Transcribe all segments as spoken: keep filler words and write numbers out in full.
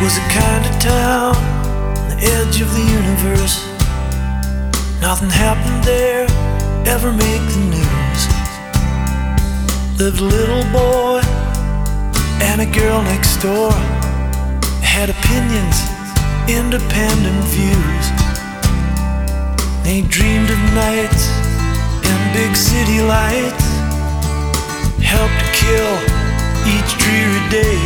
was a kind of town on the edge of the universe. Nothing happened there, ever make the news. Lived a little boy and a girl next door. Had opinions, independent views. They dreamed of nights and big city lights, helped to kill each dreary day,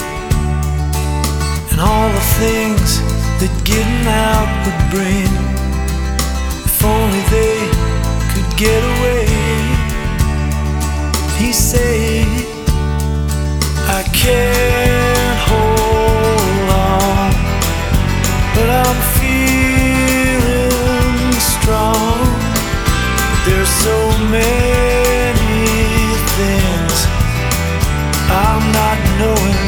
and all the things that getting out would bring. If only they could get away. He said, I can't hold on, but I'm feeling strong. There's so many things I'm not knowing.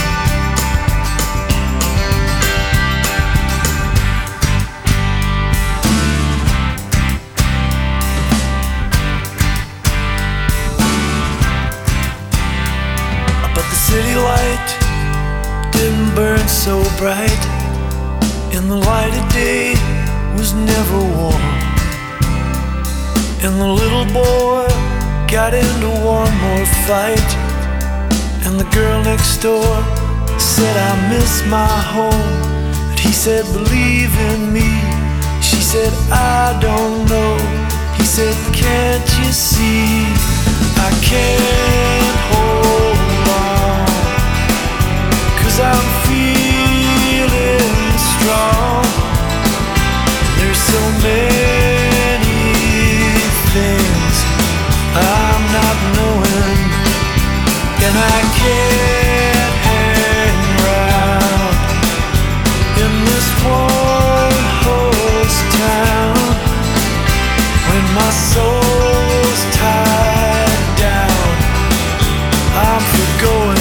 But the city light didn't burn so bright, and the light of day was never warm. And the little boy got into one more fight, and the girl next door said, I miss my home. But he said, believe in me. She said, I don't know. He said, can't you see? I can't hold on, 'cause I'm feeling strong. There's so many things I'm not knowing, and I can't hang around in this one horse town when my soul's tied down. I'm for going.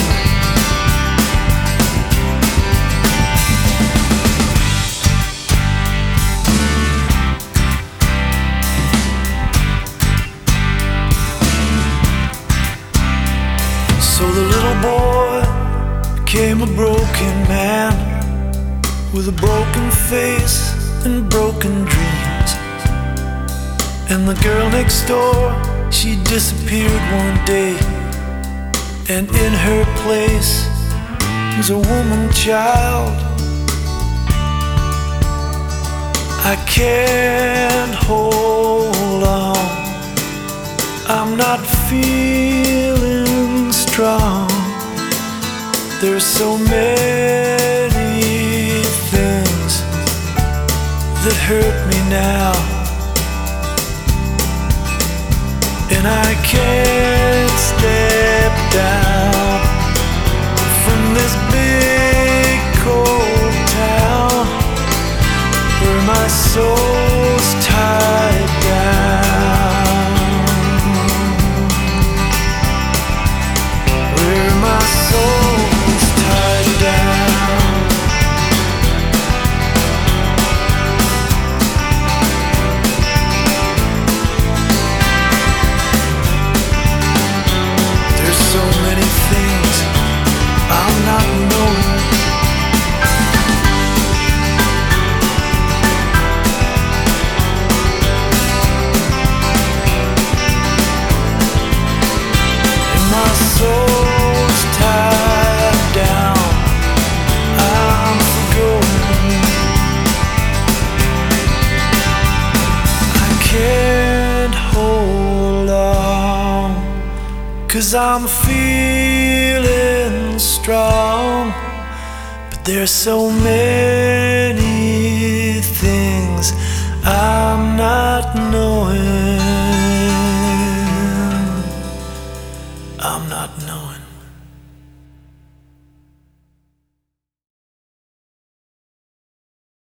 So the little boy became a broken man with a broken face and broken dreams. And the girl next door, she disappeared one day, and in her place was a woman child. I can't hold on, I'm not feeling strong. There's so many things that hurt me now, and I can't step down from this big cold town where my soul's tied down, where my soul's tied down. There's so many things I'm not knowing. And my soul's tied down, I'm forgoing. I can't hold on, 'cause I'm feeling strong. But there's so many things I'm not knowing.